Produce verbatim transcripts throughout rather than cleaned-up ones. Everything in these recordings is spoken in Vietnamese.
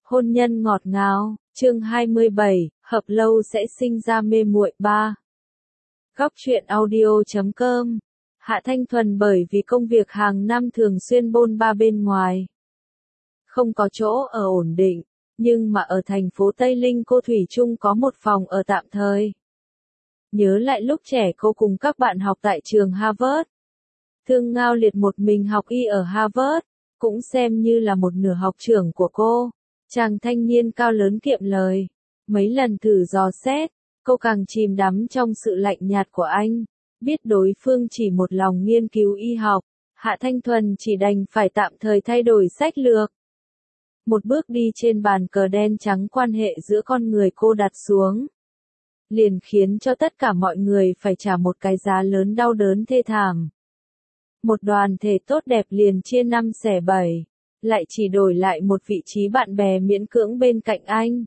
Hôn nhân ngọt ngào, chương hai mươi bảy, hợp lâu sẽ sinh ra mê muội ba. Góc truyện audio chấm com. Hạ Thanh Thuần bởi vì công việc hàng năm thường xuyên bôn ba bên ngoài. Không có chỗ ở ổn định, nhưng mà ở thành phố Tây Linh cô thủy chung có một phòng ở tạm thời. Nhớ lại lúc trẻ cô cùng các bạn học tại trường Harvard. Thương Ngao Liệt một mình học y ở Harvard, cũng xem như là một nửa học trưởng của cô. Chàng thanh niên cao lớn kiệm lời. Mấy lần thử dò xét, cô càng chìm đắm trong sự lạnh nhạt của anh. Biết đối phương chỉ một lòng nghiên cứu y học, Hạ Thanh Thuần chỉ đành phải tạm thời thay đổi sách lược. Một bước đi trên bàn cờ đen trắng quan hệ giữa con người cô đặt xuống, liền khiến cho tất cả mọi người phải trả một cái giá lớn đau đớn thê thảm. Một đoàn thể tốt đẹp liền chia năm xẻ bảy, lại chỉ đổi lại một vị trí bạn bè miễn cưỡng bên cạnh anh.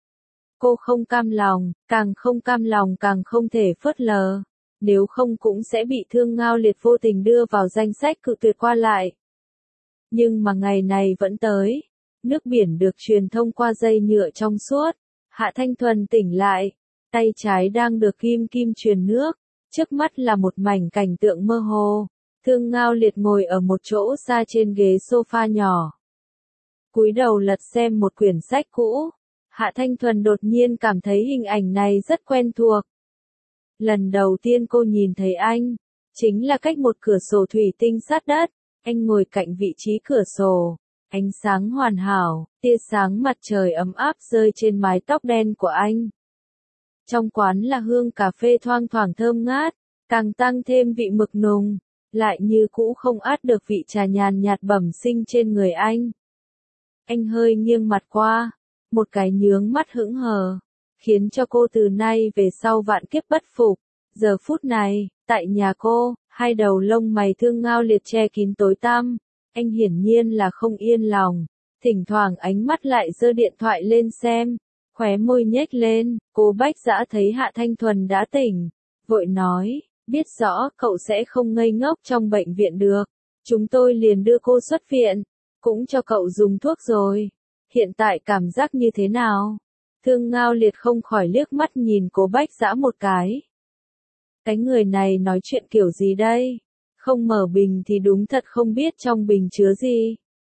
Cô không cam lòng, càng không cam lòng càng không thể phớt lờ, nếu không cũng sẽ bị Thương Ngao Liệt vô tình đưa vào danh sách cự tuyệt qua lại. Nhưng mà ngày này vẫn tới, nước biển được truyền thông qua dây nhựa trong suốt, Hạ Thanh Thuần tỉnh lại, tay trái đang được kim kim truyền nước, trước mắt là một mảnh cảnh tượng mơ hồ. Thương Ngao Liệt ngồi ở một chỗ xa trên ghế sofa nhỏ, cúi đầu lật xem một quyển sách cũ. Hạ Thanh Thuần đột nhiên cảm thấy hình ảnh này rất quen thuộc. Lần đầu tiên cô nhìn thấy anh, chính là cách một cửa sổ thủy tinh sát đất, anh ngồi cạnh vị trí cửa sổ, ánh sáng hoàn hảo, tia sáng mặt trời ấm áp rơi trên mái tóc đen của anh. Trong quán là hương cà phê thoang thoảng thơm ngát, càng tăng thêm vị mực nùng, lại như cũ không át được vị trà nhàn nhạt bẩm sinh trên người anh. Anh hơi nghiêng mặt qua, một cái nhướng mắt hững hờ, khiến cho cô từ nay về sau vạn kiếp bất phục. Giờ phút này, tại nhà cô, hai đầu lông mày Thương Ngao Liệt che kín tối tăm, anh hiển nhiên là không yên lòng, thỉnh thoảng ánh mắt lại giơ điện thoại lên xem, khóe môi nhếch lên. Cô Bách Dã thấy Hạ Thanh Thuần đã tỉnh, vội nói, biết rõ cậu sẽ không ngây ngốc trong bệnh viện được, chúng tôi liền đưa cô xuất viện, cũng cho cậu dùng thuốc rồi. Hiện tại cảm giác như thế nào? Thương Ngao Liệt không khỏi liếc mắt nhìn cô Bách Dã một cái. Cái người này nói chuyện kiểu gì đây? Không mở bình thì đúng thật không biết trong bình chứa gì.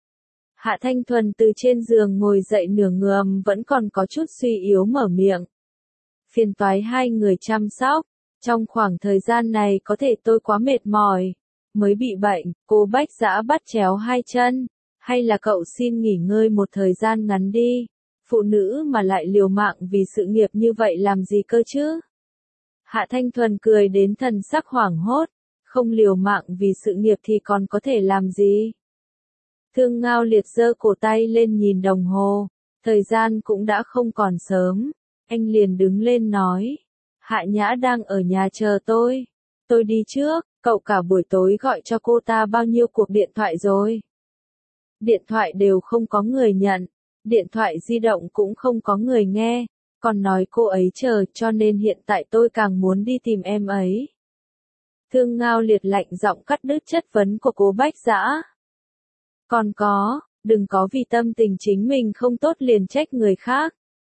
Hạ Thanh Thuần từ trên giường ngồi dậy nửa ngườm vẫn còn có chút suy yếu mở miệng. Phiền toái hai người chăm sóc. Trong khoảng thời gian này có thể tôi quá mệt mỏi, mới bị bệnh. Cô Bách Dã bắt chéo hai chân. Hay là cậu xin nghỉ ngơi một thời gian ngắn đi. Phụ nữ mà lại liều mạng vì sự nghiệp như vậy làm gì cơ chứ? Hạ Thanh Thuần cười đến thần sắc hoảng hốt. Không liều mạng vì sự nghiệp thì còn có thể làm gì? Thương Ngao Liệt giơ cổ tay lên nhìn đồng hồ. Thời gian cũng đã không còn sớm. Anh liền đứng lên nói. Hạ Nhã đang ở nhà chờ tôi. Tôi đi trước. Cậu cả buổi tối gọi cho cô ta bao nhiêu cuộc điện thoại rồi? Điện thoại đều không có người nhận. Điện thoại di động cũng không có người nghe. Còn nói cô ấy chờ cho nên hiện tại tôi càng muốn đi tìm em ấy. Thương Ngao Liệt lạnh giọng cắt đứt chất vấn của cô Bách Dã. Còn có, đừng có vì tâm tình chính mình không tốt liền trách người khác.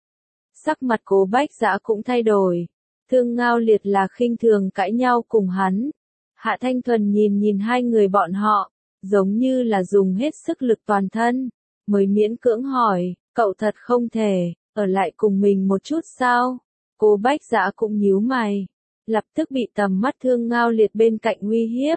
Sắc mặt cô Bách Dã cũng thay đổi. Thương Ngao Liệt là khinh thường cãi nhau cùng hắn. Hạ Thanh Thuần nhìn nhìn hai người bọn họ, giống như là dùng hết sức lực toàn thân, mới miễn cưỡng hỏi, cậu thật không thể ở lại cùng mình một chút sao? Cô Bách Dã cũng nhíu mày, lập tức bị tầm mắt Thương Ngao Liệt bên cạnh uy hiếp.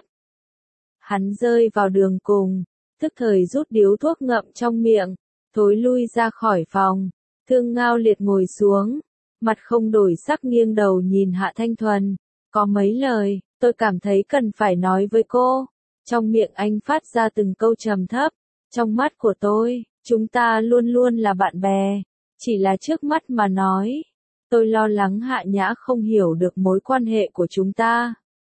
Hắn rơi vào đường cùng, tức thời rút điếu thuốc ngậm trong miệng, thối lui ra khỏi phòng. Thương Ngao Liệt ngồi xuống, mặt không đổi sắc nghiêng đầu nhìn Hạ Thanh Thuần, có mấy lời, tôi cảm thấy cần phải nói với cô. Trong miệng anh phát ra từng câu trầm thấp, trong mắt của tôi, chúng ta luôn luôn là bạn bè, chỉ là trước mắt mà nói. Tôi lo lắng Hạ Nhã không hiểu được mối quan hệ của chúng ta.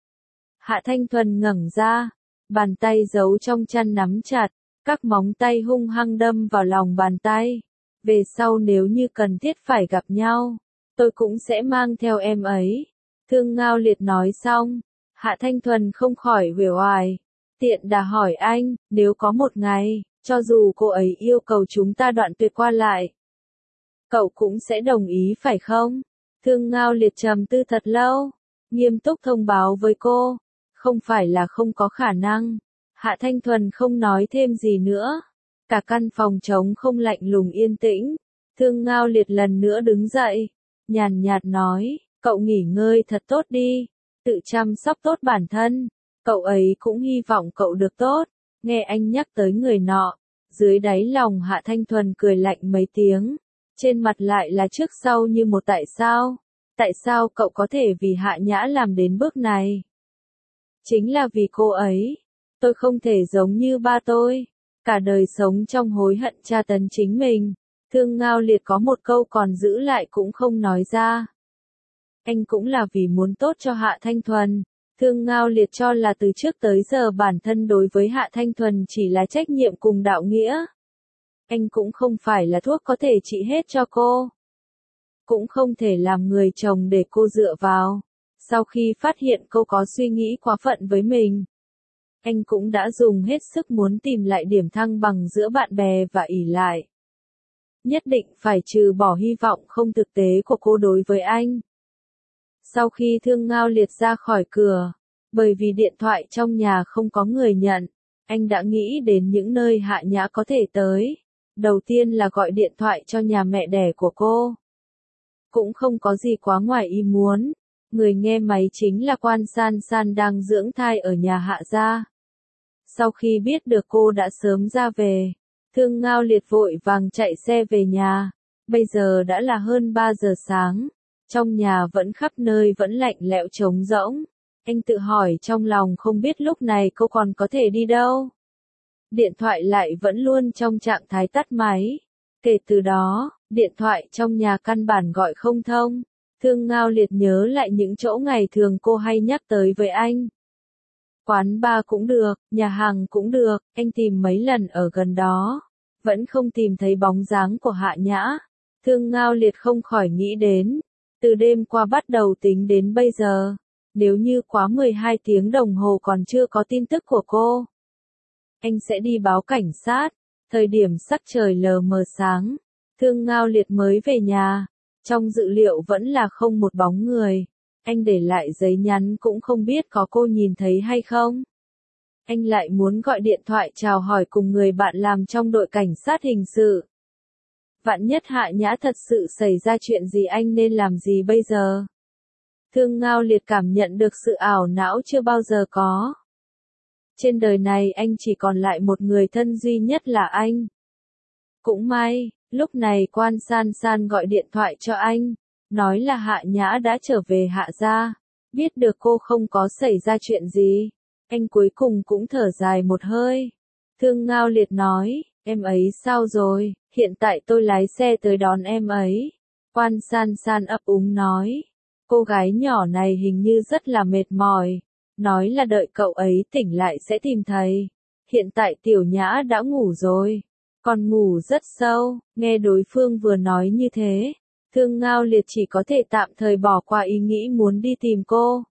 Hạ Thanh Thuần ngẩng ra, bàn tay giấu trong chăn nắm chặt, các móng tay hung hăng đâm vào lòng bàn tay. Về sau nếu như cần thiết phải gặp nhau, tôi cũng sẽ mang theo em ấy. Thương Ngao Liệt nói xong, Hạ Thanh Thuần không khỏi uể oải. Tiện đà hỏi anh, nếu có một ngày, Cho dù cô ấy yêu cầu chúng ta đoạn tuyệt qua lại, cậu cũng sẽ đồng ý phải không? Thương Ngao Liệt trầm tư thật lâu, nghiêm túc thông báo với cô, không phải là không có khả năng. Hạ Thanh Thuần không nói thêm gì nữa. Cả căn phòng trống không, lạnh lùng yên tĩnh. Thương Ngao Liệt lần nữa đứng dậy, nhàn nhạt nói, cậu nghỉ ngơi thật tốt đi, tự chăm sóc tốt bản thân, cậu ấy cũng hy vọng cậu được tốt. Nghe anh nhắc tới người nọ, dưới đáy lòng Hạ Thanh Thuần cười lạnh mấy tiếng, trên mặt lại là trước sau như một tại sao. Tại sao cậu có thể vì Hạ Nhã làm đến bước này? Chính là vì cô ấy. Tôi không thể giống như ba tôi, cả đời sống trong hối hận tra tấn chính mình. Thương Ngao Liệt có một câu còn giữ lại cũng không nói ra. Anh cũng là vì muốn tốt cho Hạ Thanh Thuần. Thương Ngao Liệt cho là từ trước tới giờ bản thân đối với Hạ Thanh Thuần chỉ là trách nhiệm cùng đạo nghĩa. Anh cũng không phải là thuốc có thể trị hết cho cô. Cũng không thể làm người chồng để cô dựa vào. Sau khi phát hiện cô có suy nghĩ quá phận với mình, anh cũng đã dùng hết sức muốn tìm lại điểm thăng bằng giữa bạn bè và ỷ lại. Nhất định phải trừ bỏ hy vọng không thực tế của cô đối với anh. Sau khi Thương Ngao Liệt ra khỏi cửa, bởi vì điện thoại trong nhà không có người nhận, anh đã nghĩ đến những nơi Hạ Nhã có thể tới. Đầu tiên là gọi điện thoại cho nhà mẹ đẻ của cô. Cũng không có gì quá ngoài ý muốn. Người nghe máy chính là Quan San San đang dưỡng thai ở nhà Hạ gia. Sau khi biết được cô đã sớm ra về, Thương Ngao Liệt vội vàng chạy xe về nhà. Bây giờ đã là hơn ba giờ sáng. Trong nhà vẫn khắp nơi vẫn lạnh lẽo trống rỗng. Anh tự hỏi trong lòng không biết lúc này cô còn có thể đi đâu. Điện thoại lại vẫn luôn trong trạng thái tắt máy. Kể từ đó, điện thoại trong nhà căn bản gọi không thông. Thương Ngao Liệt nhớ lại những chỗ ngày thường cô hay nhắc tới với anh. Quán bar cũng được, nhà hàng cũng được, anh tìm mấy lần ở gần đó. Vẫn không tìm thấy bóng dáng của Hạ Nhã. Thương Ngao Liệt không khỏi nghĩ đến. Từ đêm qua bắt đầu tính đến bây giờ. Nếu như quá mười hai tiếng đồng hồ còn chưa có tin tức của cô, anh sẽ đi báo cảnh sát. Thời điểm sắc trời lờ mờ sáng, Thương Ngao Liệt mới về nhà. Trong dự liệu vẫn là không một bóng người. Anh để lại giấy nhắn cũng không biết có cô nhìn thấy hay không. Anh lại muốn gọi điện thoại chào hỏi cùng người bạn làm trong đội cảnh sát hình sự. Vạn nhất Hạ Nhã thật sự xảy ra chuyện gì anh nên làm gì bây giờ? Thương Ngao Liệt cảm nhận được sự ảo não chưa bao giờ có. Trên đời này anh chỉ còn lại một người thân duy nhất là anh. Cũng may, lúc này Quan San San gọi điện thoại cho anh, nói là Hạ Nhã đã trở về Hạ gia. Biết được cô không có xảy ra chuyện gì, anh cuối cùng cũng thở dài một hơi. Thương Ngao Liệt nói, em ấy sao rồi, hiện tại tôi lái xe tới đón em ấy. Quan San San ấp úng nói, cô gái nhỏ này hình như rất là mệt mỏi, nói là đợi cậu ấy tỉnh lại sẽ tìm thấy. Hiện tại Tiểu Nhã đã ngủ rồi, còn ngủ rất sâu. Nghe đối phương vừa nói như thế, Thương Ngao Liệt chỉ có thể tạm thời bỏ qua ý nghĩ muốn đi tìm cô.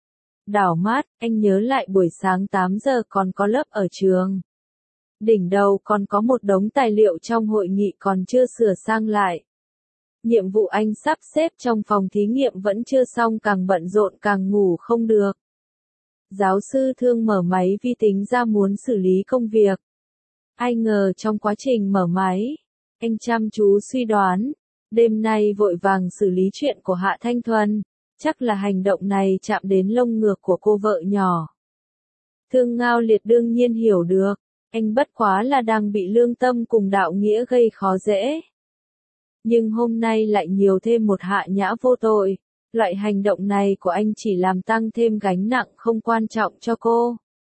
Đảo mắt, anh nhớ lại buổi sáng tám giờ còn có lớp ở trường. Đỉnh đầu còn có một đống tài liệu trong hội nghị còn chưa sửa sang lại. Nhiệm vụ anh sắp xếp trong phòng thí nghiệm vẫn chưa xong, càng bận rộn càng ngủ không được. Giáo sư Thương mở máy vi tính ra muốn xử lý công việc. Ai ngờ trong quá trình mở máy, anh chăm chú suy đoán, đêm nay vội vàng xử lý chuyện của Hạ Thanh Thuần, chắc là hành động này chạm đến lông ngược của cô vợ nhỏ. Thương Ngao Liệt đương nhiên hiểu được, anh bất quá là đang bị lương tâm cùng đạo nghĩa gây khó dễ. Nhưng hôm nay lại nhiều thêm một Hạ Nhã vô tội, loại hành động này của anh chỉ làm tăng thêm gánh nặng không quan trọng cho cô.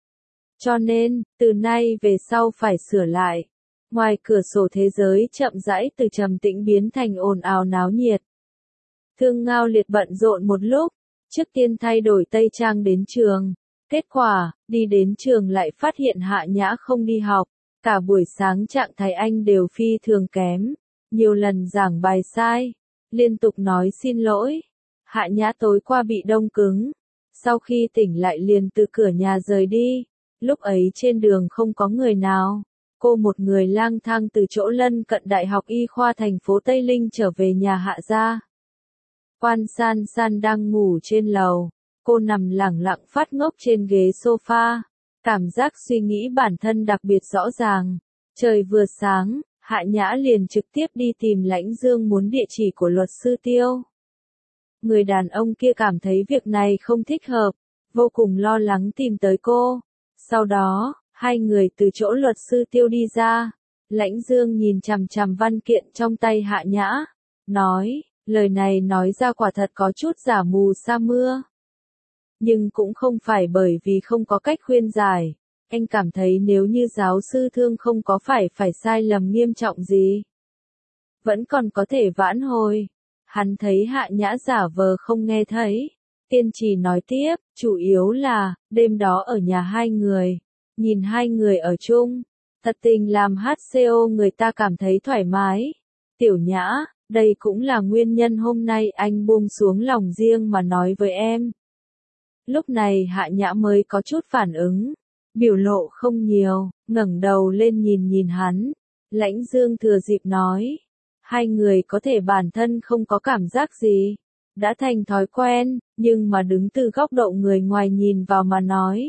Cho nên, từ nay về sau phải sửa lại. Ngoài cửa sổ thế giới chậm rãi từ trầm tĩnh biến thành ồn ào náo nhiệt. Thương Ngao Liệt bận rộn một lúc, trước tiên thay đổi tây trang đến trường. Kết quả, đi đến trường lại phát hiện Hạ Nhã không đi học. Cả buổi sáng trạng thái anh đều phi thường kém. Nhiều lần giảng bài sai, liên tục nói xin lỗi. Hạ Nhã tối qua bị đông cứng. Sau khi tỉnh lại liền từ cửa nhà rời đi. Lúc ấy trên đường không có người nào. cô một người lang thang từ chỗ lân cận Đại học Y khoa thành phố Tây Linh trở về nhà Hạ gia. Quan San San đang ngủ trên lầu, cô nằm lẳng lặng phát ngốc trên ghế sofa, cảm giác suy nghĩ bản thân đặc biệt rõ ràng. Trời vừa sáng, Hạ Nhã liền trực tiếp đi tìm Lãnh Dương muốn địa chỉ của luật sư Tiêu. Người đàn ông kia cảm thấy việc này không thích hợp, vô cùng lo lắng tìm tới cô. Sau đó, hai người từ chỗ luật sư Tiêu đi ra. Lãnh Dương nhìn chằm chằm văn kiện trong tay Hạ Nhã, nói, lời này nói ra quả thật có chút giả mù sa mưa. Nhưng cũng không phải bởi vì không có cách khuyên giải. Anh cảm thấy nếu như giáo sư Thương không có phải phải sai lầm nghiêm trọng gì, vẫn còn có thể vãn hồi. Hắn thấy Hạ Nhã giả vờ không nghe thấy, kiên trì nói tiếp, chủ yếu là, đêm đó ở nhà hai người, nhìn hai người ở chung, thật tình làm hát xê ô người ta cảm thấy thoải mái. Tiểu Nhã, đây cũng là nguyên nhân hôm nay anh buông xuống lòng riêng mà nói với em. Lúc này Hạ Nhã mới có chút phản ứng, biểu lộ không nhiều, ngẩng đầu lên nhìn nhìn hắn. Lãnh Dương thừa dịp nói, hai người có thể bản thân không có cảm giác gì, đã thành thói quen, nhưng mà đứng từ góc độ người ngoài nhìn vào mà nói.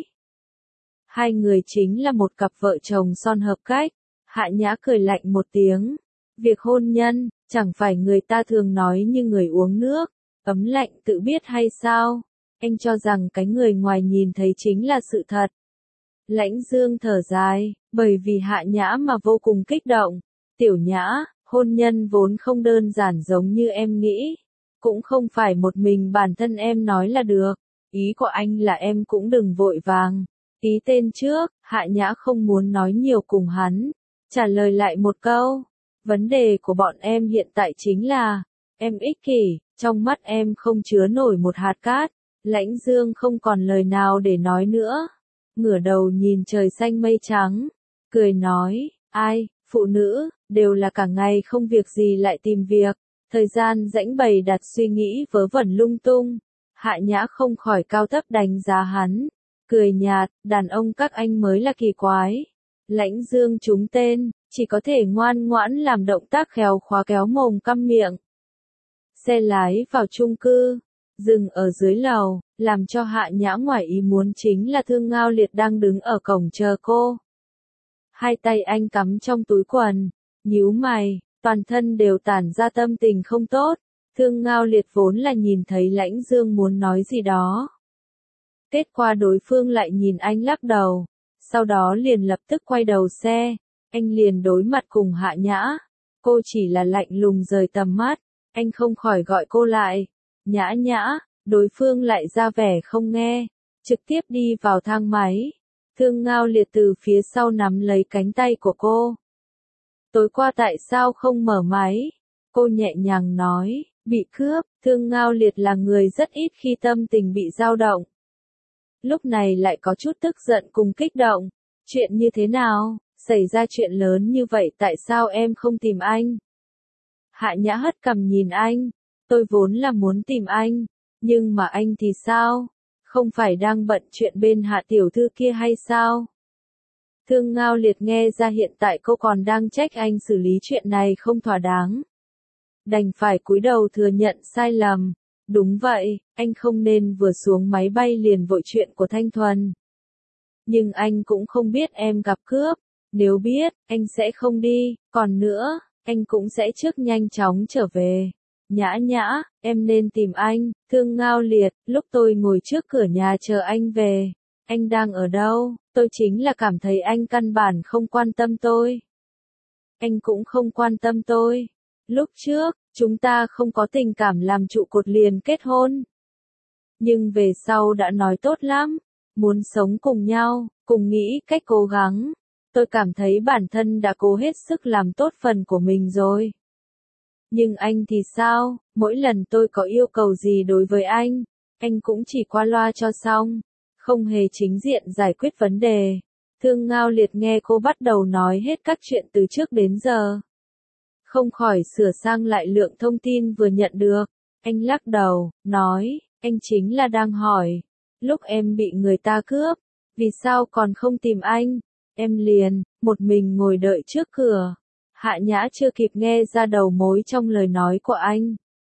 Hai người chính là một cặp vợ chồng son hợp cách. Hạ Nhã cười lạnh một tiếng. Việc hôn nhân, chẳng phải người ta thường nói như người uống nước, ấm lạnh tự biết hay sao? Anh cho rằng cái người ngoài nhìn thấy chính là sự thật. Lãnh Dương thở dài, bởi vì Hạ Nhã mà vô cùng kích động. Tiểu Nhã, hôn nhân vốn không đơn giản giống như em nghĩ. Cũng không phải một mình bản thân em nói là được. Ý của anh là em cũng đừng vội vàng. Ký tên trước, Hạ Nhã không muốn nói nhiều cùng hắn. Trả lời lại một câu. Vấn đề của bọn em hiện tại chính là, em ích kỷ, trong mắt em không chứa nổi một hạt cát. Lãnh Dương không còn lời nào để nói nữa. Ngửa đầu nhìn trời xanh mây trắng. Cười nói, ai, phụ nữ, đều là cả ngày không việc gì lại tìm việc. Thời gian rãnh bày đặt suy nghĩ vớ vẩn lung tung. Hạ Nhã không khỏi cao thấp đánh giá hắn. Cười nhạt, đàn ông các anh mới là kỳ quái. Lãnh Dương trúng tên, chỉ có thể ngoan ngoãn làm động tác khéo khóa kéo mồm căm miệng. Xe lái vào chung cư, dừng ở dưới lầu, làm cho Hạ Nhã ngoài ý muốn chính là Thương Ngao Liệt đang đứng ở cổng chờ cô. Hai tay anh cắm trong túi quần, nhíu mày, toàn thân đều tản ra tâm tình không tốt. Thương Ngao Liệt vốn là nhìn thấy Lãnh Dương muốn nói gì đó. Kết quả đối phương lại nhìn anh lắc đầu, sau đó liền lập tức quay đầu xe, anh liền đối mặt cùng Hạ Nhã. Cô chỉ là lạnh lùng rời tầm mắt, anh không khỏi gọi cô lại. Nhã Nhã, đối phương lại ra vẻ không nghe, trực tiếp đi vào thang máy. Thương Ngao Liệt từ phía sau nắm lấy cánh tay của cô. Tối qua tại sao không mở máy? Cô nhẹ nhàng nói, bị cướp. Thương Ngao Liệt là người rất ít khi tâm tình bị dao động. Lúc này lại có chút tức giận cùng kích động. Chuyện như thế nào? Xảy ra chuyện lớn như vậy tại sao em không tìm anh? Hạ Nhã hất cằm nhìn anh. Tôi vốn là muốn tìm anh. Nhưng mà anh thì sao? Không phải đang bận chuyện bên Hạ tiểu thư kia hay sao? Thương Ngao Liệt nghe ra hiện tại cô còn đang trách anh xử lý chuyện này không thỏa đáng. Đành phải cúi đầu thừa nhận sai lầm. Đúng vậy, anh không nên vừa xuống máy bay liền vội chuyện của Thanh Thuần. Nhưng anh cũng không biết em gặp cướp. Nếu biết, anh sẽ không đi. Còn nữa, anh cũng sẽ trước nhanh chóng trở về. Nhã Nhã, em nên tìm anh. Thương Ngao Liệt, lúc tôi ngồi trước cửa nhà chờ anh về. Anh đang ở đâu? Tôi chính là cảm thấy anh căn bản không quan tâm tôi. Anh cũng không quan tâm tôi. Lúc trước, chúng ta không có tình cảm làm trụ cột liền kết hôn. Nhưng về sau đã nói tốt lắm. Muốn sống cùng nhau, cùng nghĩ cách cố gắng. Tôi cảm thấy bản thân đã cố hết sức làm tốt phần của mình rồi. Nhưng anh thì sao? Mỗi lần tôi có yêu cầu gì đối với anh, anh cũng chỉ qua loa cho xong. Không hề chính diện giải quyết vấn đề. Thương Ngao Liệt nghe cô bắt đầu nói hết các chuyện từ trước đến giờ. Không khỏi sửa sang lại lượng thông tin vừa nhận được. Anh lắc đầu, nói, anh chính là đang hỏi. Lúc em bị người ta cướp, vì sao còn không tìm anh? em liền, một mình ngồi đợi trước cửa. Hạ Nhã chưa kịp nghe ra đầu mối trong lời nói của anh.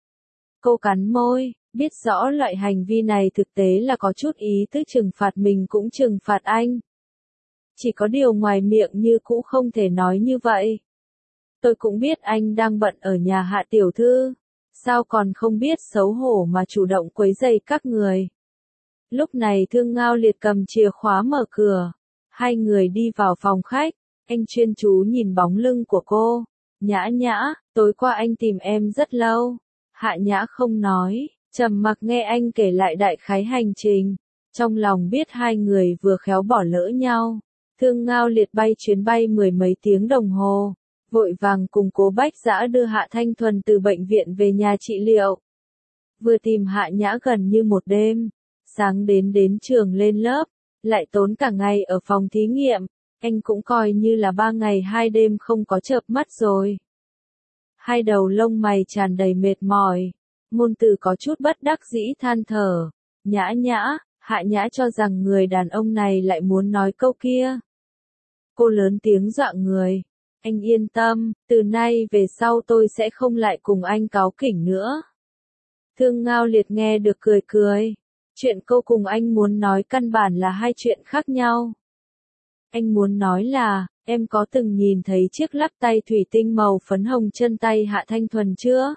Cô cắn môi, biết rõ loại hành vi này thực tế là có chút ý tứ trừng phạt mình cũng trừng phạt anh. Chỉ có điều ngoài miệng như cũ không thể nói như vậy. Tôi cũng biết anh đang bận ở nhà Hạ tiểu thư. Sao còn không biết xấu hổ mà chủ động quấy rầy các người. Lúc này Thương Ngao Liệt cầm chìa khóa mở cửa. Hai người đi vào phòng khách. Anh chuyên chú nhìn bóng lưng của cô. Nhã Nhã, tối qua anh tìm em rất lâu. Hạ Nhã không nói, trầm mặc nghe anh kể lại đại khái hành trình. Trong lòng biết hai người vừa khéo bỏ lỡ nhau. Thương Ngao Liệt bay chuyến bay mười mấy tiếng đồng hồ. Vội vàng cùng Cố Bách Dã đưa Hạ Thanh Thuần từ bệnh viện về nhà trị liệu. Vừa tìm Hạ Nhã gần như một đêm. Sáng đến đến trường lên lớp, lại tốn cả ngày ở phòng thí nghiệm. Anh cũng coi như là ba ngày hai đêm không có chợp mắt rồi. Hai đầu lông mày tràn đầy mệt mỏi. Ngôn Từ có chút bất đắc dĩ than thở. Nhã Nhã, Hạ Nhã cho rằng người đàn ông này lại muốn nói câu kia. Cô lớn tiếng dọa người. Anh yên tâm, từ nay về sau tôi sẽ không lại cùng anh cáu kỉnh nữa. Thương Ngao Liệt nghe được cười cười. Chuyện cô cùng anh muốn nói căn bản là hai chuyện khác nhau. Anh muốn nói là, em có từng nhìn thấy chiếc lắc tay thủy tinh màu phấn hồng chân tay Hạ Thanh Thuần chưa?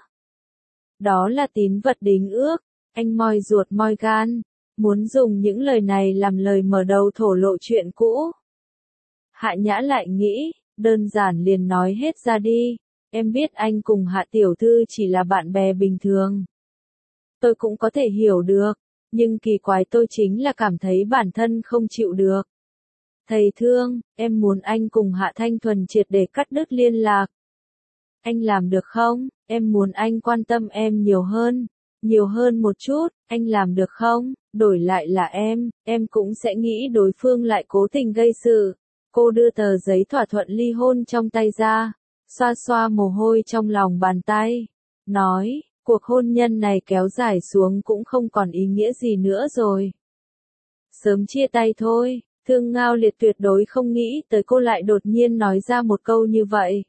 Đó là tín vật đính ước. Anh moi ruột moi gan. Muốn dùng những lời này làm lời mở đầu thổ lộ chuyện cũ. Hạ Nhã lại nghĩ, đơn giản liền nói hết ra đi. Em biết anh cùng Hạ tiểu thư chỉ là bạn bè bình thường. Tôi cũng có thể hiểu được. Nhưng kỳ quái tôi chính là cảm thấy bản thân không chịu được. Thầy Thương, em muốn anh cùng Hạ Thanh Thuần triệt để cắt đứt liên lạc. Anh làm được không? Em muốn anh quan tâm em nhiều hơn. Nhiều hơn một chút, anh làm được không? Đổi lại là em, em cũng sẽ nghĩ đối phương lại cố tình gây sự. Cô đưa tờ giấy thỏa thuận ly hôn trong tay ra, xoa xoa mồ hôi trong lòng bàn tay. Nói, cuộc hôn nhân này kéo dài xuống cũng không còn ý nghĩa gì nữa rồi. Sớm chia tay thôi. Thương Ngao Liệt tuyệt đối không nghĩ tới cô lại đột nhiên nói ra một câu như vậy.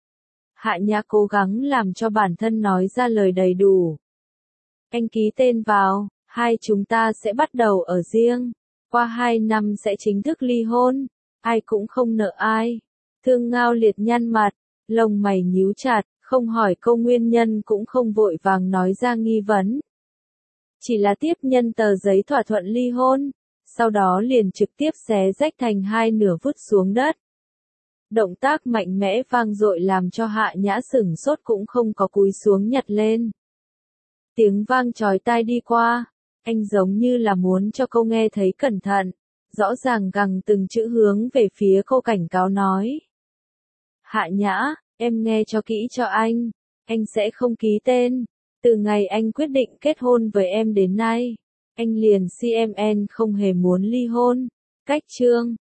Hạ Nhã cố gắng làm cho bản thân nói ra lời đầy đủ. Anh ký tên vào, hai chúng ta sẽ bắt đầu ở riêng. Qua hai năm sẽ chính thức ly hôn. Ai cũng không nợ ai. Thương Ngao Liệt nhăn mặt, lông mày nhíu chặt, không hỏi câu nguyên nhân cũng không vội vàng nói ra nghi vấn. Chỉ là tiếp nhân tờ giấy thỏa thuận ly hôn. Sau đó liền trực tiếp xé rách thành hai nửa vứt xuống đất. Động tác mạnh mẽ vang dội làm cho Hạ Nhã sửng sốt cũng không có cúi xuống nhặt lên. Tiếng vang chói tai đi qua, anh giống như là muốn cho cô nghe thấy cẩn thận, rõ ràng gằng từng chữ hướng về phía cô cảnh cáo nói. Hạ Nhã, em nghe cho kỹ cho anh, anh sẽ không ký tên, từ ngày anh quyết định kết hôn với em đến nay. Anh liền xê em en không hề muốn ly hôn. Cách chương